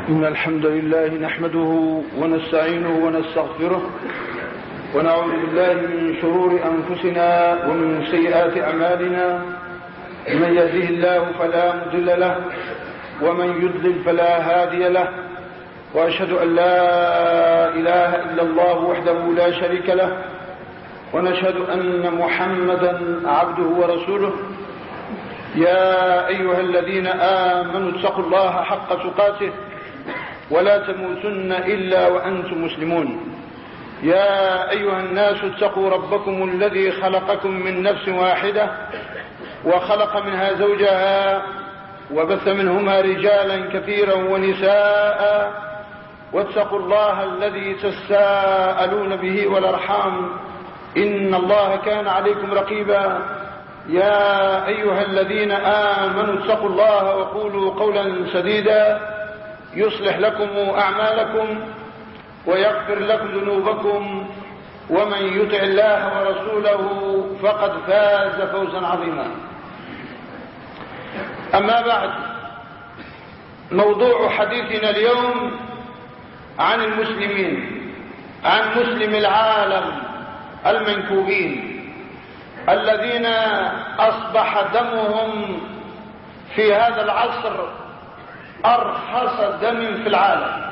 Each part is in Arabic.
إن الحمد لله نحمده ونستعينه ونستغفره ونعوذ بالله من شرور أنفسنا ومن سيئات أعمالنا. من يهده الله فلا مضل له ومن يضلل فلا هادي له، وأشهد أن لا إله إلا الله وحده لا شريك له، ونشهد أن محمدا عبده ورسوله. يا أيها الذين آمنوا اتقوا الله حق تقاته ولا تموتن إلا وأنتم مسلمون. يا أيها الناس اتقوا ربكم الذي خلقكم من نفس واحدة وخلق منها زوجها وبث منهما رجالا كثيرا ونساء، واتقوا الله الذي تساءلون به والأرحام إن الله كان عليكم رقيبا. يا أيها الذين آمنوا اتقوا الله وقولوا قولا سديدا يصلح لكم أعمالكم ويغفر لكم ذنوبكم، ومن يطع الله ورسوله فقد فاز فوزا عظيما. أما بعد، موضوع حديثنا اليوم عن المسلمين، عن مسلم العالم المنكوبين الذين أصبح دمهم في هذا العصر أرخص دم في العالم.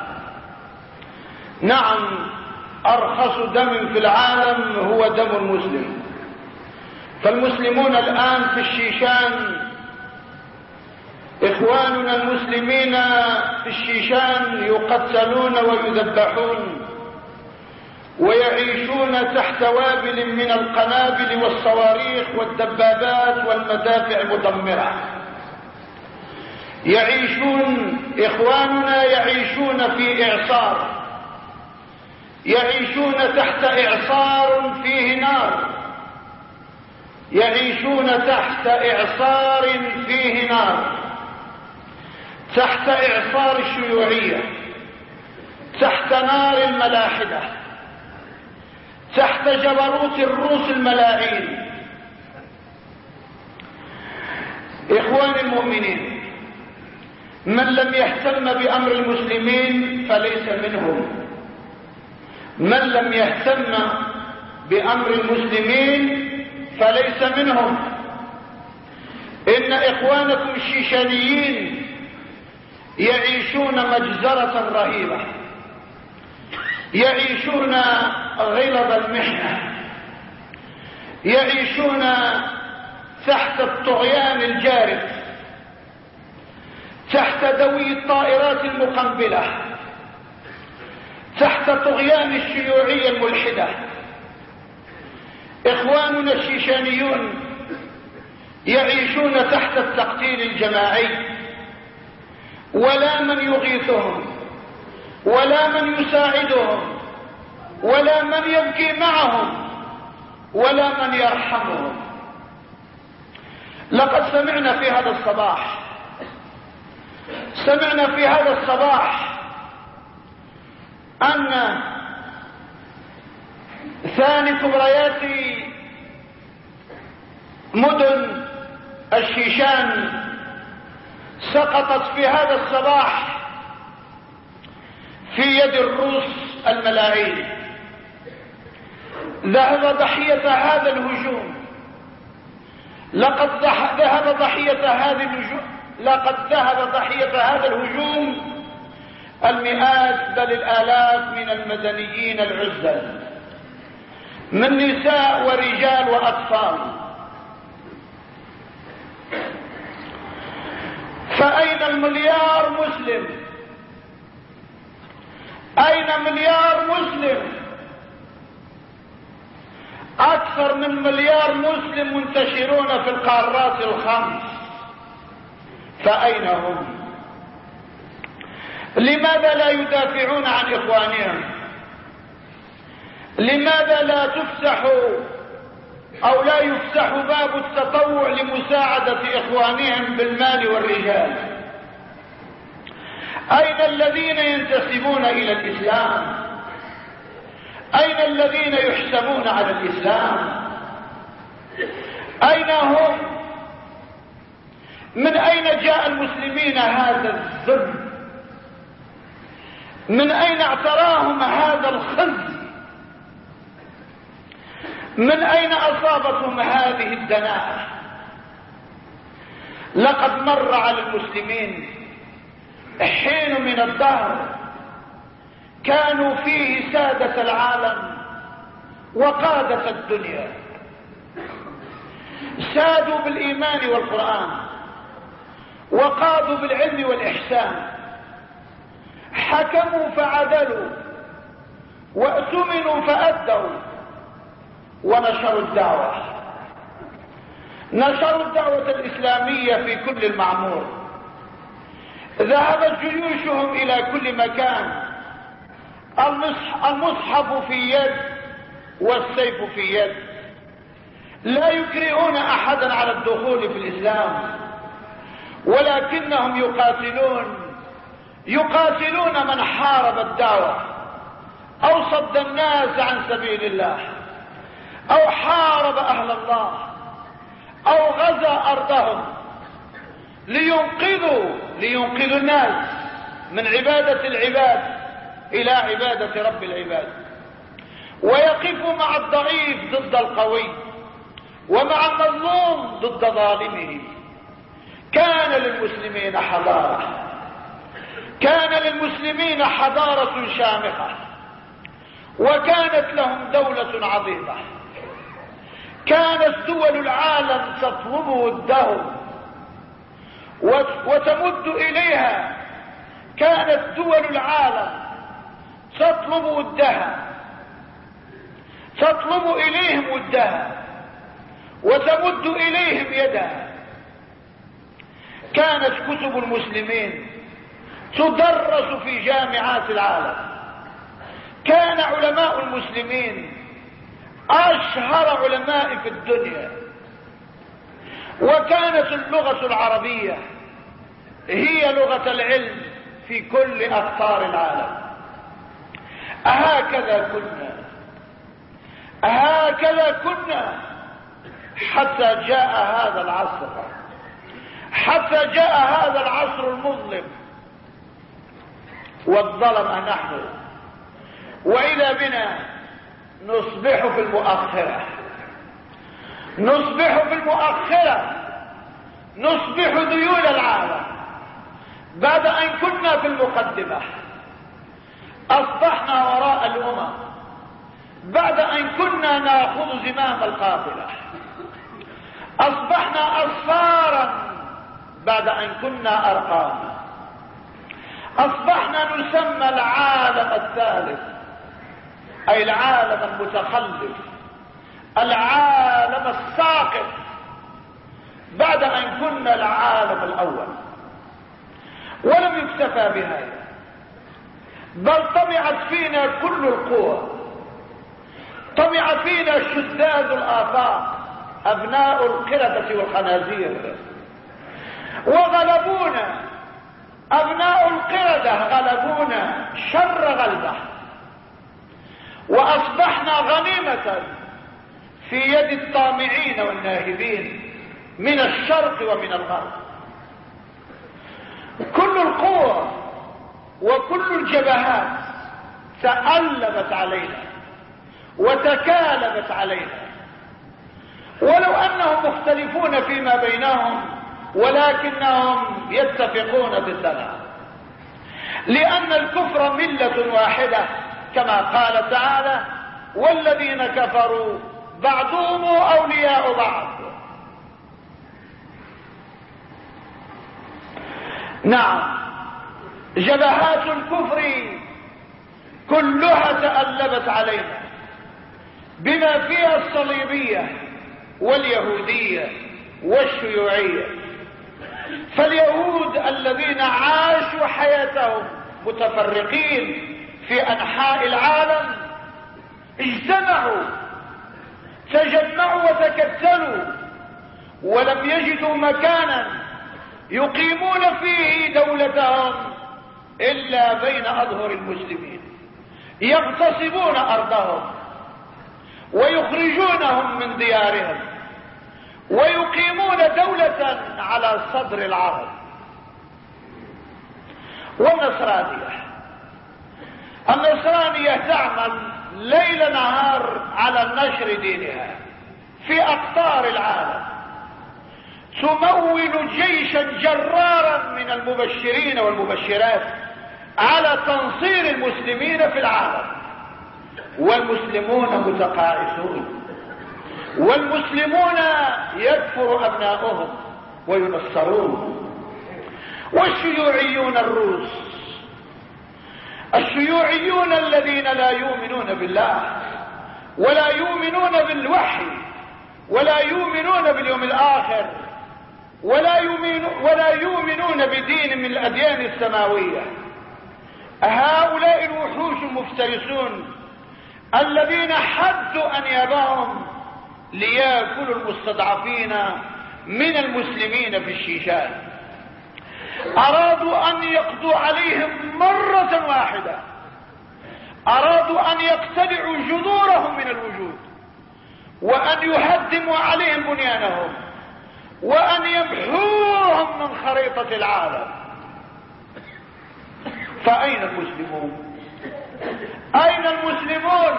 نعم، أرخص دم في العالم هو دم المسلم. فالمسلمون الآن في الشيشان، إخواننا المسلمين في الشيشان يقتلون ويذبحون ويعيشون تحت وابل من القنابل والصواريخ والدبابات والمدافع المدمرة. إخواننا يعيشون في إعصار، يعيشون تحت إعصار فيه نار، يعيشون تحت إعصار فيه نار، تحت إعصار الشيوعية، تحت نار الملاحدة، تحت جبروت الروس الملاعين. إخواني المؤمنين، من لم يهتم بأمر المسلمين فليس منهم. من لم يهتم بأمر المسلمين فليس منهم. إن إخوانكم الشيشانيين يعيشون مجزرة رهيبة، يعيشون غلظ المحنة، يعيشون تحت الطغيان الجارف، تحت دوي الطائرات المقنبلة، تحت طغيان الشيوعية الملحدة. إخواننا الشيشانيون يعيشون تحت التقتيل الجماعي، ولا من يغيثهم ولا من يساعدهم ولا من يبكي معهم ولا من يرحمهم. لقد سمعنا في هذا الصباح أن ثاني كبريات مدن الشيشان سقطت في هذا الصباح في يد الروس الملاعين. ذهب ضحية هذا الهجوم، لقد ذهب ضحية هذا الهجوم المئات بل الآلاف من المدنيين العزل، من نساء ورجال وأطفال. فأين المليار مسلم؟ أين مليار مسلم؟ أكثر من مليار مسلم منتشرون في القارات الخمس، فأين هم؟ لماذا لا يدافعون عن إخوانهم؟ لماذا لا يفتح باب التطوع لمساعدة إخوانهم بالمال والرجال؟ أين الذين ينتسبون إلى الإسلام؟ أين الذين يحسبون على الإسلام؟ أين هم؟ من أين جاء المسلمين هذا الذل من أين اعتراهم هذا الخزي؟ من أين أصابتهم هذه الدناءة؟ لقد مر على المسلمين حين من الدهر كانوا فيه سادة العالم وقادة الدنيا، سادوا بالإيمان والقرآن، وقادوا بالعلم والإحسان، حكموا فعدلوا، وأتمنوا فأدوا، ونشروا الدعوة، نشروا الدعوة الإسلامية في كل المعمور. ذهبت جيوشهم إلى كل مكان، المصحف في يد والسيف في يد، لا يكرهون أحدا على الدخول في الإسلام، ولكنهم يقاتلون من حارب الدعوة أو صد الناس عن سبيل الله، أو حارب أهل الله، أو غزا أرضهم لينقذوا الناس من عبادة العباد إلى عبادة رب العباد، ويقفوا مع الضعيف ضد القوي، ومع المظلوم ضد ظالمه. كان للمسلمين حضارة شامخة، وكانت لهم دولة عظيمة، كانت دول العالم تطلب ودهم وتمد إليها، كانت دول العالم تطلب ودها، تطلب إليهم ودها وتمد إليهم يدها. كانت كتب المسلمين تدرس في جامعات العالم، كان علماء المسلمين أشهر علماء في الدنيا، وكانت اللغة العربية هي لغة العلم في كل أقطار العالم. هكذا كنا حتى جاء هذا العصر المظلم، والظلم نحن، وإذا بنا نصبح في المؤخرة، نصبح ذيول العالم بعد أن كنا في المقدمة. أصبحنا وراء الأمم بعد أن كنا نأخذ زمام القافلة. أصبحنا أصفارا بعد أن كنا أرقاما. أصبحنا نسمى العالم الثالث، أي العالم المتخلف، العالم الساقط، بعد أن كنا العالم الأول. ولم يكتفى بهذا، بل طمعت فينا كل القوى، طمع فينا شذاذ الآفاق، أبناء القردة والخنازير، وغلبونا. أبناء القردة غلبونا شر غلبة، وأصبحنا غنيمة في يد الطامعين والناهبين من الشرق ومن الغرب. كل القوى وكل الجبهات تألبت علينا وتكالبت علينا، ولو أنهم مختلفون فيما بينهم ولكنهم يتفقون ضدنا، لأن الكفر ملة واحدة، كما قال تعالى: والذين كفروا بعضهم أولياء بعض. نعم، جبهات الكفر كلها تألبت علينا، بما فيها الصليبية واليهودية والشيوعية. فاليهود الذين عاشوا حياتهم متفرقين في أنحاء العالم تجمعوا وتكتلوا، ولم يجدوا مكانا يقيمون فيه دولتهم إلا بين أظهر المسلمين، يغتصبون أرضهم ويخرجونهم من ديارهم ويقيمون دولة على صدر العرب. والنصرانية إسلامية تعمل ليل نهار على نشر دينها في أقطار العالم، تمول جيشا جرارا من المبشرين والمبشرات على تنصير المسلمين في العالم، والمسلمون متقاعسون، والمسلمون يكفر أبناؤهم وينصرون. والشيوعيون الروس، الشيوعيون الذين لا يؤمنون بالله ولا يؤمنون بالوحي ولا يؤمنون باليوم الآخر ولا يؤمنون بدين من الأديان السماوية، هؤلاء الوحوش المفترسون الذين حدوا أنيابهم ليأكلوا المستضعفين من المسلمين في الشيشان، أرادوا أن يقضوا عليهم مرة واحدة، أرادوا أن يقتلعوا جذورهم من الوجود، وأن يهدموا عليهم بنيانهم، وأن يمحوهم من خريطة العالم. فأين المسلمون؟ أين المسلمون؟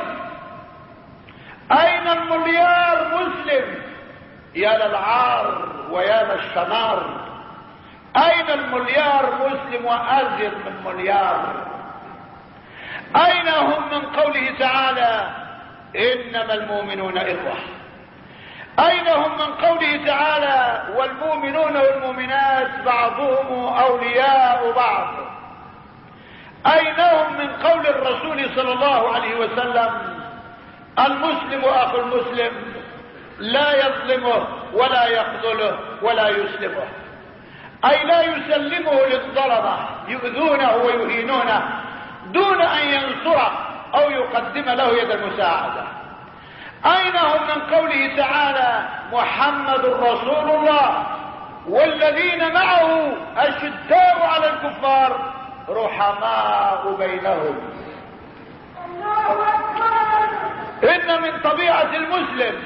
أين المليار مسلم؟ يا للعار ويا للشنار. أين المليار مسلم وأزيد من مليار؟ أين هم من قوله تعالى إنما المؤمنون إخوة؟ أين هم من قوله تعالى والمؤمنون والمؤمنات بعضهم أولياء بعض؟ أين هم من قول الرسول صلى الله عليه وسلم المسلم أخو المسلم لا يظلمه ولا يخذله ولا يسلمه، أي لا يسلمه للظلمة يؤذونه ويهينونه دون أن ينصره أو يقدم له يد المساعدة. أين هم من قوله تعالى محمد رسول الله والذين معه أشداء على الكفار رحماء بينهم؟ إن من طبيعة المسلم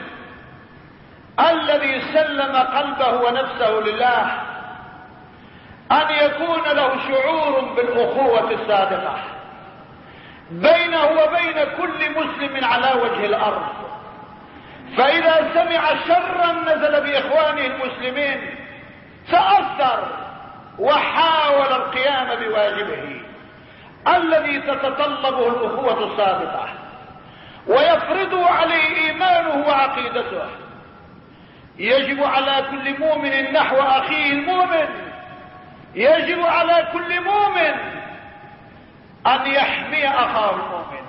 الذي سلم قلبه ونفسه لله أن يكون له شعور بالأخوة الصادقة بينه وبين كل مسلم على وجه الأرض، فإذا سمع شرا نزل بإخوانه المسلمين تأثر وحاول القيام بواجبه الذي تتطلبه الأخوة الصادقة ويفرض عليه إيمانه وعقيدته. يجب على كل مؤمن نحو أخيه المؤمن، يجب على كل مؤمن أن يحمي أخاه المؤمن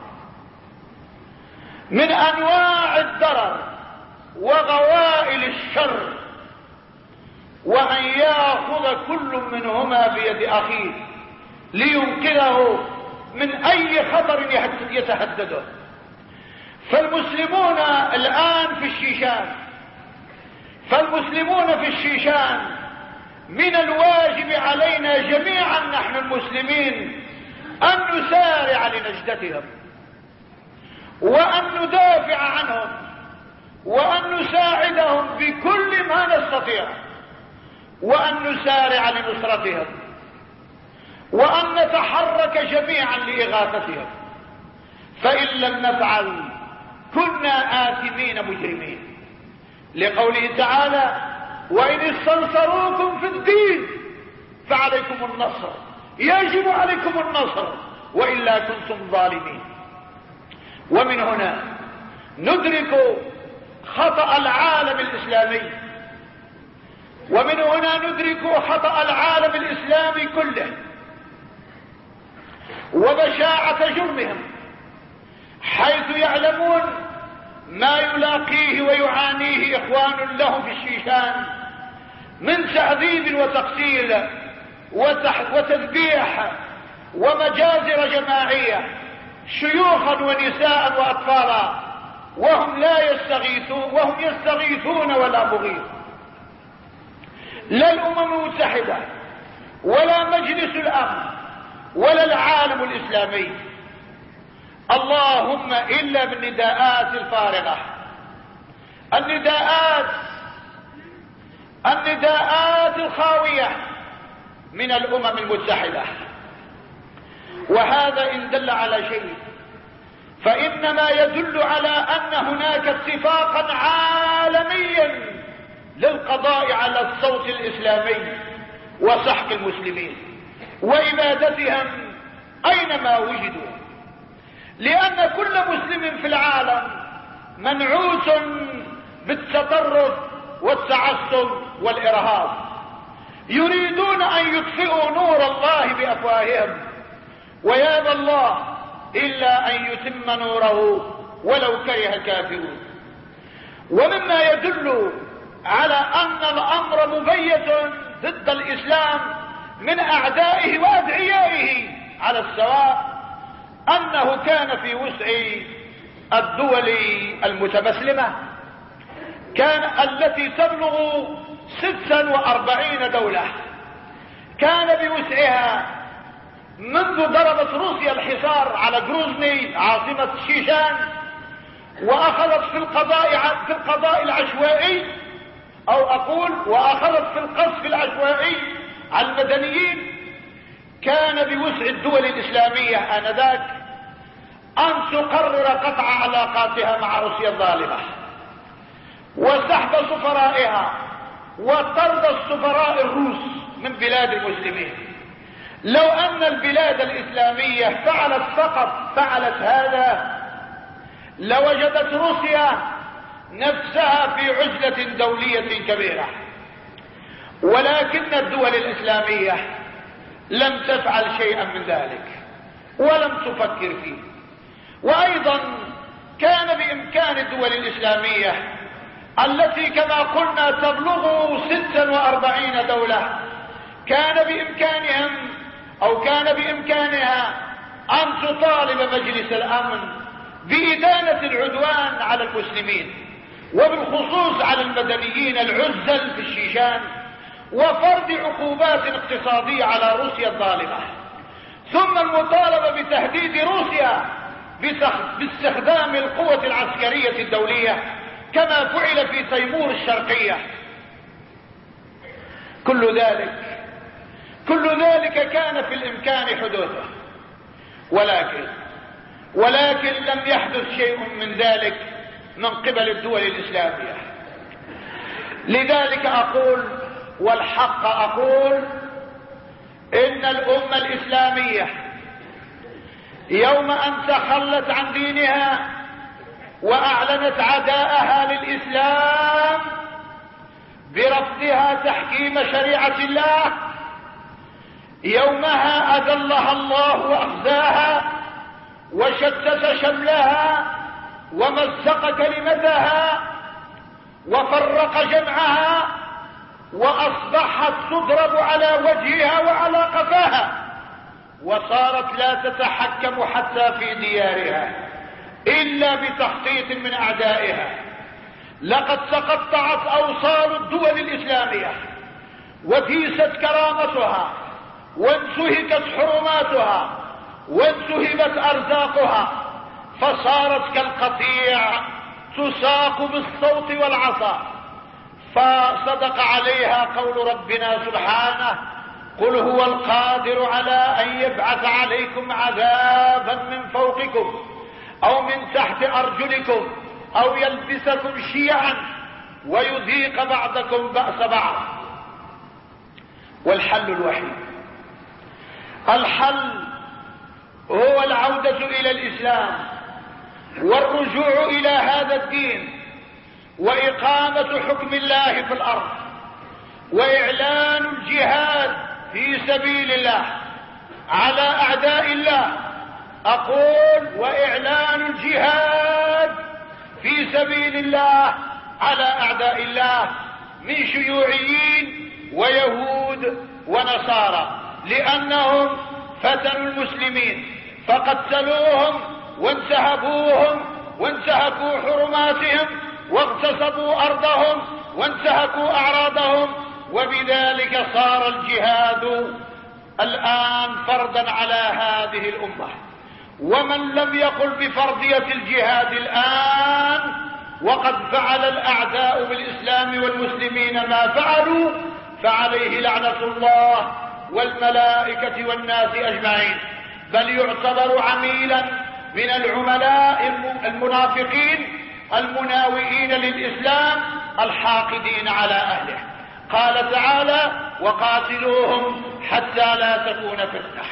من أنواع الضرر وغوائل الشر، وأن يأخذ كل منهما بيد أخيه لينقذه من أي خطر يتهدده. فالمسلمون الآن في الشيشان، فالمسلمون في الشيشان من الواجب علينا جميعا نحن المسلمين أن نسارع لنجدتهم وأن ندافع عنهم وأن نساعدهم بكل ما نستطيع، وأن نسارع لنصرتهم، وأن نتحرك جميعا لإغاثتهم، فإن لم نفعل كنا آثمين مجرمين، لقوله تعالى وإن استنصروكم في الدين فعليكم النصر، يجب عليكم النصر وإلا كنتم ظالمين. ومن هنا ندرك خطأ العالم الإسلامي، ومن هنا ندرك خطأ العالم الإسلامي كله وبشاعة جرمهم، حيث يعلمون ما يلاقيه ويعانيه إخوان لهم في الشيشان من تعذيب وتقتيل وتذبيح ومجازر جماعية، شيوخا ونساء وأطفالا، وهم يستغيثون ولا مغيث. لا الأمم المتحدة ولا مجلس الأمن ولا العالم الإسلامي، اللهم إلا بالنداءات الفارغة، النداءات الخاوية من الأمم المتحدة. وهذا إن دل على شيء فإنما يدل على أن هناك اتفاقا عالميا للقضاء على الصوت الإسلامي وسحق المسلمين وإبادتهم أينما وجدوا، لأن كل مسلم في العالم منعوت بالتطرف والتعصب والإرهاب، يريدون أن يطفئوا نور الله بأفواههم، ويابى الله إلا أن يتم نوره ولو كره الكافرون. ومما يدل على أن الأمر مبيت ضد الإسلام من أعدائه وأدعيائه على السواء أنه كان في وسع الدول المتمسلمة كان التي تبلغ 46 دولة، كان بوسعها منذ ضربت روسيا الحصار على غروزني عاصمة الشيشان وأخذت في القضاء العشوائي، أو أقول وأخذت في القصف العشوائي على المدنيين، كان بوسع الدول الإسلامية آنذاك أن تقرر قطع علاقاتها مع روسيا الظالمة وسحب سفرائها وطرد السفراء الروس من بلاد المسلمين. لو أن البلاد الإسلامية فعلت هذا لوجدت روسيا نفسها في عزلة دولية كبيرة، ولكن الدول الإسلامية لم تفعل شيئا من ذلك ولم تفكر فيه. وأيضا كان بإمكان الدول الإسلامية التي كما قلنا تبلغ 46 دولة كان بإمكانها أن تطالب مجلس الأمن بإدانة العدوان على المسلمين وبالخصوص على المدنيين العزل في الشيشان، وفرض عقوبات اقتصادية على روسيا الظالمة، ثم المطالبة بتهديد روسيا باستخدام القوة العسكرية الدولية كما فعل في تيمور الشرقية. كل ذلك كان في الإمكان حدوثه، ولكن لم يحدث شيء من ذلك من قبل الدول الإسلامية. لذلك أقول والحق أقول إن الأمة الإسلامية يوم أن تخلت عن دينها وأعلنت عداءها للإسلام برفضها تحكيم شريعة الله، يومها أذلها الله وأخزاها وشتت شملها ومزق كلمتها وفرق جمعها، وأصبحت تضرب على وجهها وعلى قفاها، وصارت لا تتحكم حتى في ديارها إلا بتخطيط من أعدائها. لقد تقطعت أوصال الدول الإسلامية وديست كرامتها وانتهكت حرماتها وانتهبت أرزاقها، فصارت كالقطيع تساق بالصوت والعصا. فصدق عليها قول ربنا سبحانه: قل هو القادر على أن يبعث عليكم عذابا من فوقكم أو من تحت أرجلكم أو يلبسكم شيعا ويذيق بعضكم بأس بعض. والحل الوحيد، الحل هو العودة إلى الإسلام والرجوع إلى هذا الدين وإقامة حكم الله في الأرض وإعلان الجهاد في سبيل الله على أعداء الله. أقول وإعلان الجهاد في سبيل الله على أعداء الله من شيوعيين ويهود ونصارى، لأنهم فتنوا المسلمين فقتلوهم وانتهبوهم وانتهكوا حرماتهم واغتصبوا أرضهم وانتهكوا أعراضهم، وبذلك صار الجهاد الآن فرضا على هذه الأمة. ومن لم يقل بفرضية الجهاد الآن وقد فعل الأعداء بالإسلام والمسلمين ما فعلوا فعليه لعنة الله والملائكة والناس أجمعين، بل يعتبر عميلا من العملاء المنافقين المناوئين للإسلام الحاقدين على أهله. قال تعالى: وقاتلوهم حتى لا تكون فتنة.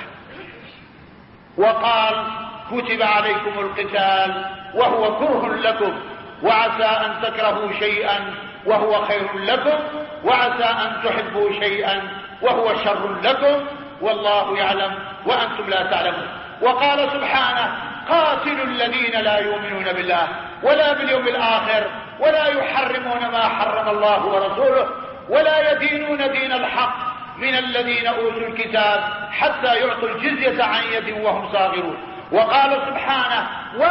وقال: كتب عليكم القتال وهو كره لكم وعسى أن تكرهوا شيئا وهو خير لكم وعسى أن تحبوا شيئا وهو شر لكم والله يعلم وأنتم لا تعلمون. وقال سبحانه: قاتلوا الذين لا يؤمنون بالله ولا باليوم الآخر ولا يحرمون ما حرم الله ورسوله ولا يدينون دين الحق من الذين أوتوا الكتاب حتى يعطوا الجزية عن يد وهم صاغرون. وقال سبحانه: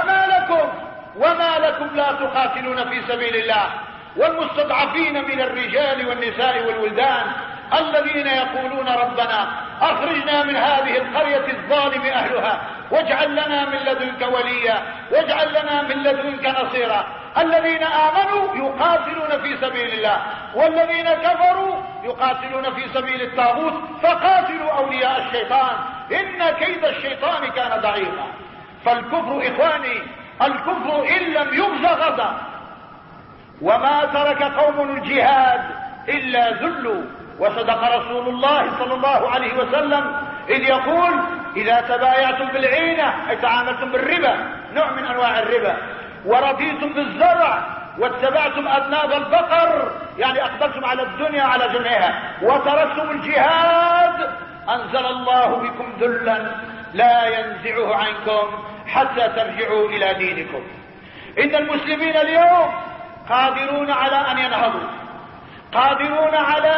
وما لكم لا تقاتلون في سبيل الله والمستضعفين من الرجال والنساء والولدان الذين يقولون ربنا أخرجنا من هذه القرية الظالم أهلها واجعل لنا من لدنك وليا واجعل لنا من لدنك نصيرا. الذين آمنوا يقاتلون في سبيل الله والذين كفروا يقاتلون في سبيل الطاغوت فقاتلوا أولياء الشيطان إن كيد الشيطان كان ضعيفا. فالكفر إخواني، الكفر إن لم يغز غزا، وما ترك قوم الجهاد إلا ذلوا. وصدق رسول الله صلى الله عليه وسلم إذ يقول: إذا تبايعتم بالعينة أي تعاملتم بالربا، نوع من أنواع الربا، ورضيتم بالزرع واتبعتم أذناب البقر، يعني أقبلتم على الدنيا على جمعها، وتركتم الجهاد، أنزل الله بكم ذلا لا ينزعه عنكم حتى ترجعوا إلى دينكم. إن المسلمين اليوم قادرون على أن ينهضوا، قادرون على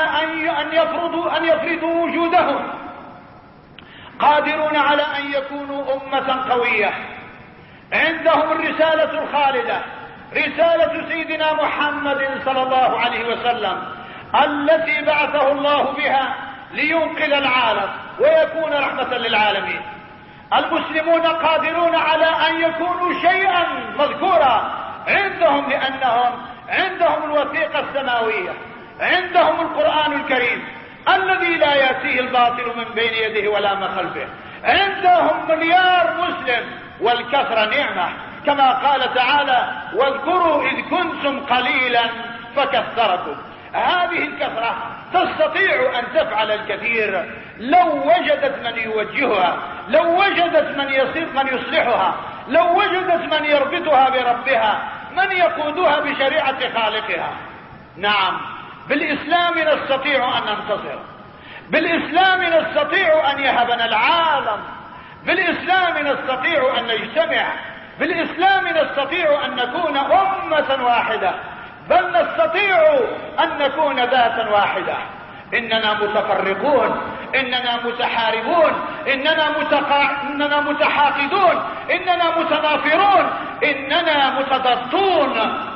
أن يفرضوا وجودهم، قادرون على أن يكونوا أمة قوية عندهم الرسالة الخالدة، رسالة سيدنا محمد صلى الله عليه وسلم التي بعثه الله بها لينقذ العالم ويكون رحمة للعالمين. المسلمون قادرون على أن يكونوا شيئا مذكورا عندهم، لأنهم عندهم الوثيقة السماوية، عندهم القرآن الكريم الذي لا يأتيه الباطل من بين يده ولا من خلفه، عندهم مليار مسلم والكثرة نعمة، كما قال تعالى: واذكروا إذ كنتم قليلا فكثركم. هذه الكثرة تستطيع أن تفعل الكثير لو وجدت من يوجهها، لو وجدت من يصلحها، لو وجدت من يربطها بربها، من يقودها بشريعة خالقها. نعم، بالإسلام نستطيع أن ننتصر، بالإسلام نستطيع أن يهبنا العالم، بالإسلام نستطيع أن نجتمع، بالإسلام نستطيع أن نكون أمة واحدة، بل نستطيع أن نكون ذاتا واحدة. إننا متفرقون، إننا متحاربون، إننا متحاقدون، إننا متنافرون، إننا متضادون،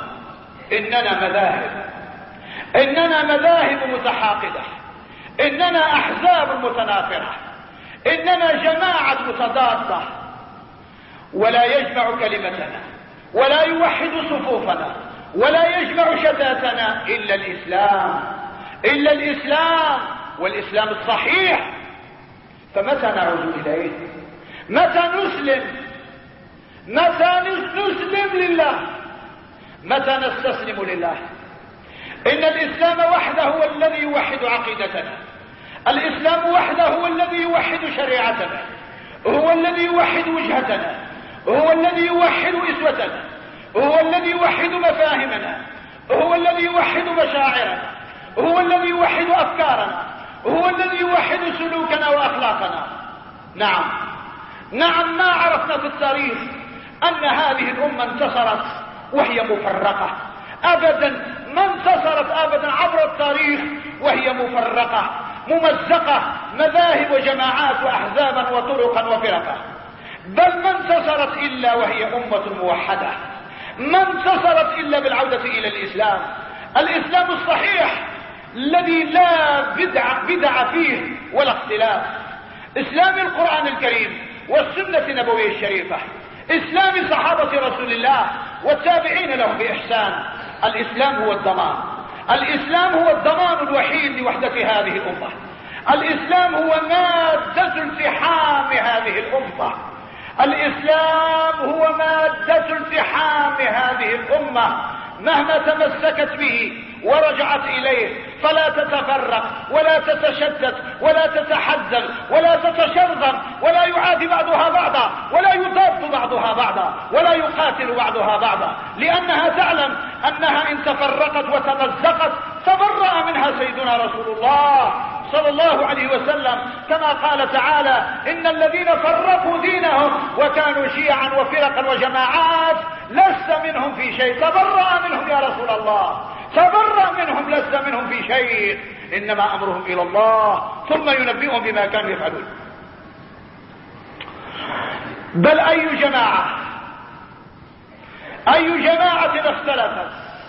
إننا مذاهب متحاقدة، إننا أحزاب متنافرة، إننا جماعة متضادة، ولا يجمع كلمتنا ولا يوحد صفوفنا ولا يجمع شتاتنا إلا الإسلام، إلا الإسلام، والإسلام الصحيح. فمتى نعود إليه؟ متى نسلم؟ متى نسلم لله؟ متى نستسلم لله؟ إن الإسلام وحده هو الذي يوحد عقيدتنا، الإسلام وحده هو الذي يوحد شريعتنا، هو الذي يوحد وجهتنا، هو الذي يوحد إسوتنا، هو الذي يوحد مفاهمنا، هو الذي يوحد مشاعرنا، هو الذي يوحد أفكارنا، هو الذي يوحد سلوكنا وأخلاقنا. نعم، ما عرفنا في التاريخ أن هذه الأمة انتصرت وهي مفرقة أبدا، ما انتصرت أبدا عبر التاريخ وهي مفرقة ممزقة، مذاهب وجماعات وأحزابا وطرقا وفرقا، بل ما انتصرت إلا وهي أمة موحدة، ما انتصرت إلا بالعودة إلى الإسلام، الإسلام الصحيح الذي لا بدع فيه ولا اختلاف، إسلام القرآن الكريم والسنة النبوية الشريفة، إسلام صحابة رسول الله والتابعين لهم بإحسان. الإسلام هو الضمان، الإسلام هو الضمان الوحيد لوحدة هذه الأمة، الإسلام هو مادة التحام هذه الأمة، الإسلام هو مادة التحام هذه الأمة مهما تمسكت به ورجعت إليه، فلا تتفرق ولا تتشتت ولا تتحزن ولا تتشرذم، ولا يعادي بعضها بعضا ولا يضاد بعضها بعضا ولا يقاتل بعضها بعضا، لأنها تعلم أنها إن تفرقت وتمزقت تبرأ منها سيدنا رسول الله صلى الله عليه وسلم، كما قال تعالى: إن الذين فرقوا دينهم وكانوا شيعا وفرقا وجماعات لست منهم في شيء. تبرأ منهم يا رسول الله، تبرأ منهم، لست منهم في شيء، إنما أمرهم إلى الله ثم ينبئهم بما كانوا يفعلون. بل أي جماعة اختلفت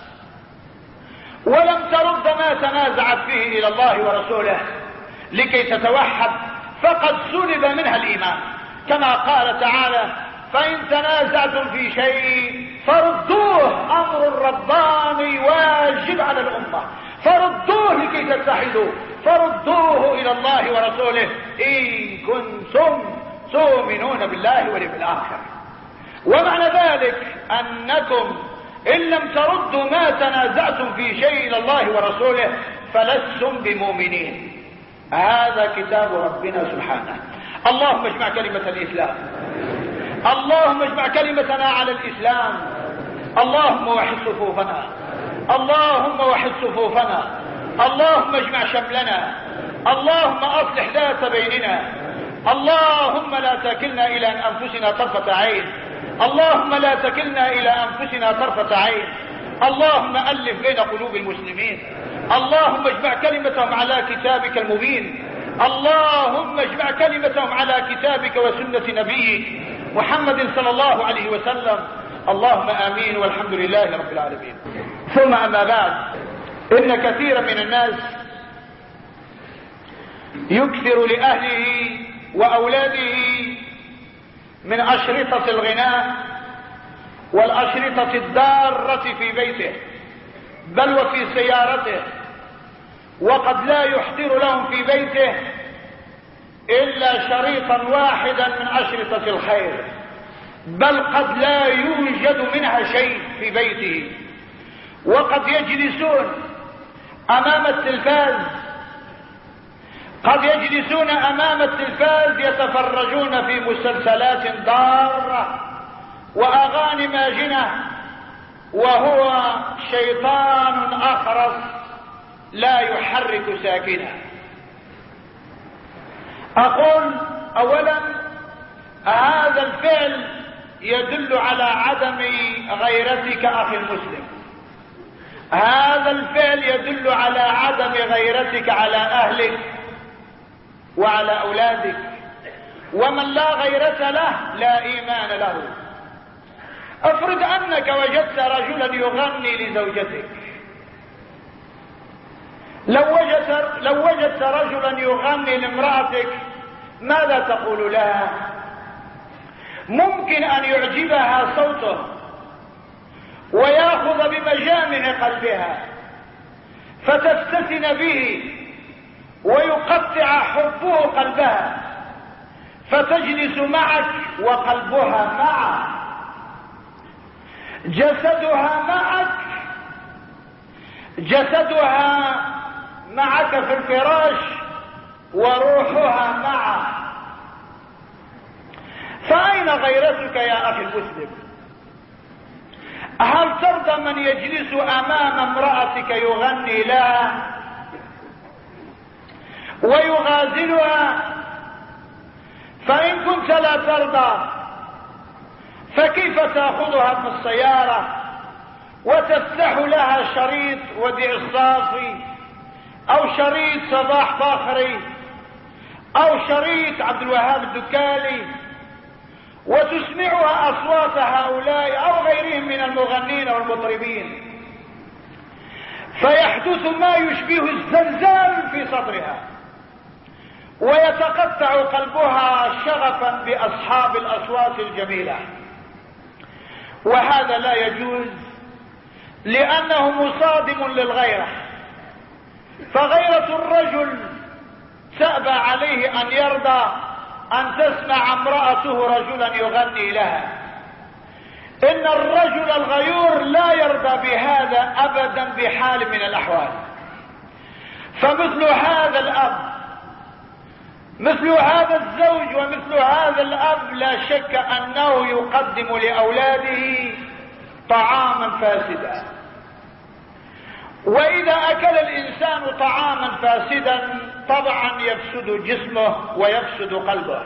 ولم ترد ما تنازعت فيه إلى الله ورسوله لكي تتوحد فقد سلب منها الإيمان، كما قال تعالى: فإن تنازعتم في شيء فردوه، أمر رباني واجب على الأمة، فردوه لكي تتحدوا، فردوه إلى الله ورسوله إن كنتم تؤمنون بالله واليوم الآخر. ومعنى ذلك أنكم إن لم تردوا ما تنازعتم في شيء إلى الله ورسوله فلستم بمؤمنين. هذا كتاب ربنا سبحانه. اللهم اجمع كلمة الإسلام، اللهم اجمع كلمتنا على الإسلام، اللهم وحد صفوفنا، اللهم وحد صفوفنا، اللهم اجمع شملنا، اللهم أصلح ذات بيننا، اللهم لا تكلنا إلى أنفسنا طرفة عين، اللهم لا تكلنا إلى أنفسنا طرفة عين، اللهم ألف بين قلوب المسلمين، اللهم اجمع كلمتهم على كتابك المبين، اللهم اجمع كلمتهم على كتابك وسنة نبيك محمد صلى الله عليه وسلم. اللهم آمين، والحمد لله رب العالمين. ثم أما بعد، إن كثيرا من الناس يكثر لأهله وأولاده من أشرطة الغناء والأشرطة الدارة في بيته بل وفي سيارته، وقد لا يحضر لهم في بيته إلا شريطا واحدا من أشرطة الخير، بل قد لا يوجد منها شيء في بيته، وقد يجلسون أمام التلفاز، قد يجلسون أمام التلفاز يتفرجون في مسلسلات ضارة وأغاني ماجنة، وهو شيطان أخرس لا يحرك ساكنا. أقول أولا هذا الفعل يدل على عدم غيرتك أخي المسلم، هذا الفعل يدل على عدم غيرتك على أهلك وعلى أولادك، ومن لا غيرة له لا إيمان له. افرض أنك وجدت رجلا يغني لزوجتك، لو وجدت رجلا يغني لامرأتك ماذا تقول لها؟ ممكن أن يعجبها صوته ويأخذ بمجامع قلبها فتفتتن به ويقطع حبه قلبها، فتجلس معك وقلبها معك، جسدها معك، جسدها معك في الفراش وروحها معك. فأين غيرتك يا أخي المسلم؟ هل ترضى من يجلس أمام امرأتك يغني لها ويغازلها؟ فإن كنت لا ترضى فكيف تأخذها في السيارة وتفتح لها شريط وديع الصافي أو شريط صباح فاخري أو شريط عبد الوهاب الدكالي وتسمعها أصوات هؤلاء أو غيرهم من المغنين والمطربين، فيحدث ما يشبه الزلزال في صدرها ويتقطع قلبها شغفا بأصحاب الأصوات الجميلة. وهذا لا يجوز لأنه مصادم للغيرة، فغيرة الرجل تأبى عليه أن يرضى أن تسمع امرأته رجلا يغني لها. إن الرجل الغيور لا يرضى بهذا أبدا بحال من الأحوال. فمثل هذا الأب، مثل هذا الزوج ومثل هذا الأب لا شك أنه يقدم لأولاده طعاما فاسدا. وإذا أكل الإنسان طعاما فاسدا طبعا يفسد جسمه ويفسد قلبه.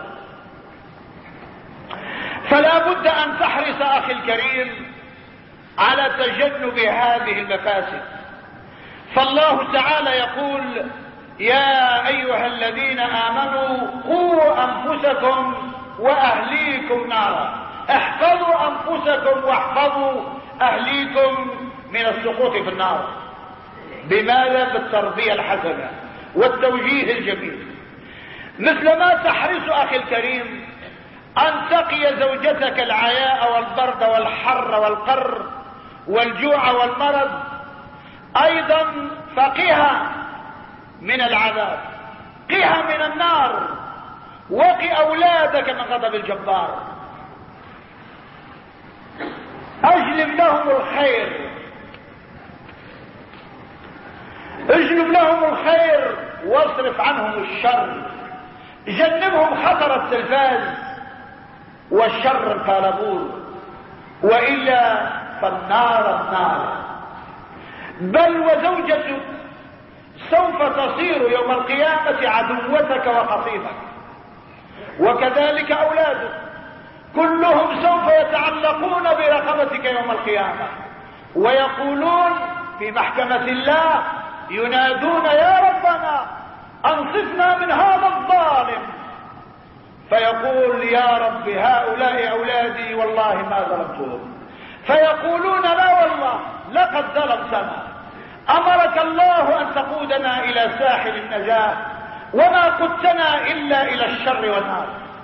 فلا بد أن تحرص أخي الكريم على تجنب هذه المفاسد. فالله تعالى يقول: يا أيها الذين آمنوا قوا أنفسكم وأهليكم نارا. احفظوا أنفسكم واحفظوا أهليكم من السقوط في النار. بماذا؟ بالتربية الحسنة والتوجيه الجميل. مثل ما تحرص أخي الكريم أن تقي زوجتك العياء والبرد والحر والقر والجوع والمرض، أيضا فقها من العذاب، قها من النار، وقي أولادك من غضب الجبار. أجلب لهم الخير، اجلب لهم الخير واصرف عنهم الشر. جنبهم خطر التلفاز والشر الكالبور، وإلا فالنار النار. بل وزوجتك سوف تصير يوم القيامة عدوتك وخصيتك، وكذلك أولادك كلهم سوف يتعلقون برقبتك يوم القيامة، ويقولون في محكمة الله، ينادون: يا ربنا أنصفنا من هذا الظالم. فيقول: يا رب هؤلاء أولادي والله ما ظلمتهم. فيقولون: لا والله لقد ظلمتنا، أمرك الله أن تقودنا إلى ساحل النجاة وما قدتنا إلا إلى الشر والنار.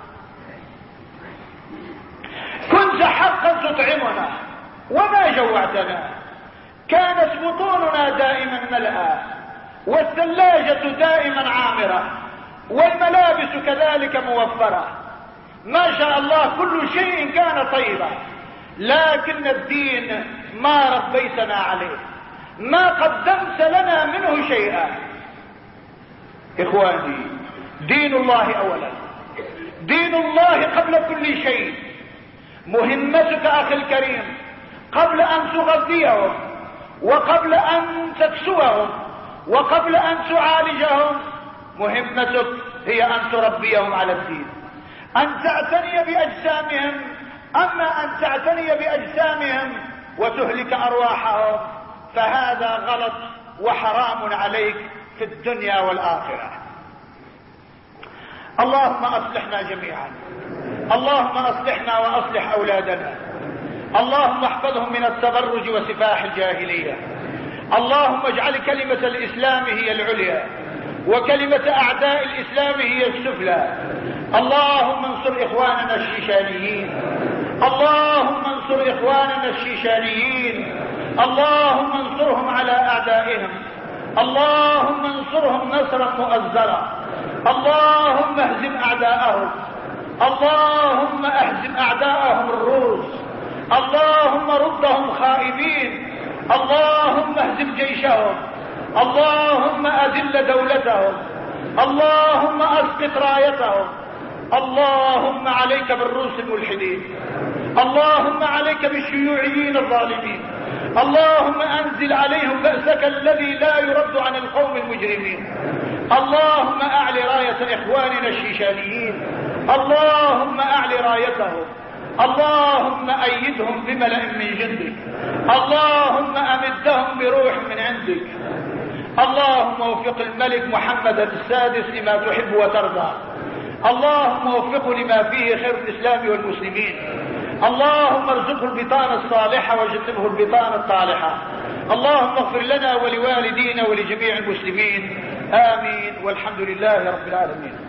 كنت حقا تطعمنا وما جوعتنا، كانت بطوننا دائما ملأى، والثلاجة دائما عامرة، والملابس كذلك موفرة، ما شاء الله كل شيء كان طيبا، لكن الدين ما ربيتنا عليه، ما قدمت لنا منه شيئا. إخواني، دين الله أولا، دين الله قبل كل شيء. مهمتك أخي الكريم قبل أن تغذيهم وقبل أن تكسوهم وقبل أن تعالجهم، مهمتك هي أن تربيهم على الدين، أن تعتني بأجسامهم. أما أن تعتني بأجسامهم وتهلك أرواحهم فهذا غلط وحرام عليك في الدنيا والآخرة. اللهم أصلحنا جميعا، اللهم أصلحنا وأصلح أولادنا، اللهم احفظهم من التبرج وسفاح الجاهلية، اللهم اجعل كلمة الإسلام هي العليا وكلمة أعداء الإسلام هي السفلى. اللهم انصر إخواننا الشيشانيين، اللهم انصر إخواننا الشيشانيين، اللهم انصرهم على أعدائهم، اللهم انصرهم نصرا مؤزرا، اللهم اهزم أعداءهم، اللهم اهزم أعداءهم الروس، اللهم ردهم خائبين، اللهم اهزم جيشهم، اللهم أذل دولتهم، اللهم أسقط رايتهم، اللهم عليك بالروس الملحدين، اللهم عليك بالشيوعيين الظالمين، اللهم أنزل عليهم بأسك الذي لا يرد عن القوم المجرمين، اللهم أعل راية إخواننا الشيشانيين، اللهم أعل رايتهم، اللهم أيدهم بملأ من جندك، اللهم أمدهم بروح من عندك، اللهم وفق الملك محمد السادس لما تحب وترضى، اللهم وفقه لما فيه خير الإسلام والمسلمين، اللهم ارزقه البطانة الصالحة وجنبه البطانة الطالحة، اللهم اغفر لنا ولوالدينا ولجميع المسلمين، آمين، والحمد لله رب العالمين.